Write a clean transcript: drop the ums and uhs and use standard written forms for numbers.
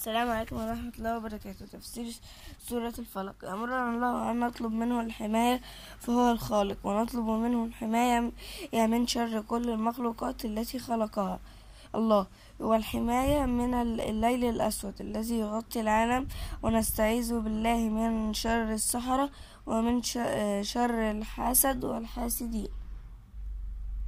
السلام عليكم ورحمة الله وبركاته. تفسير سورة الفلق. أمرنا الله أن نطلب منه الحماية فهو الخالق، ونطلب منه الحماية من شر كل المخلوقات التي خلقها الله، والحماية من الليل الأسود الذي يغطي العالم، ونستعيذ بالله من شر السحرة ومن شر الحسد والحاسدين.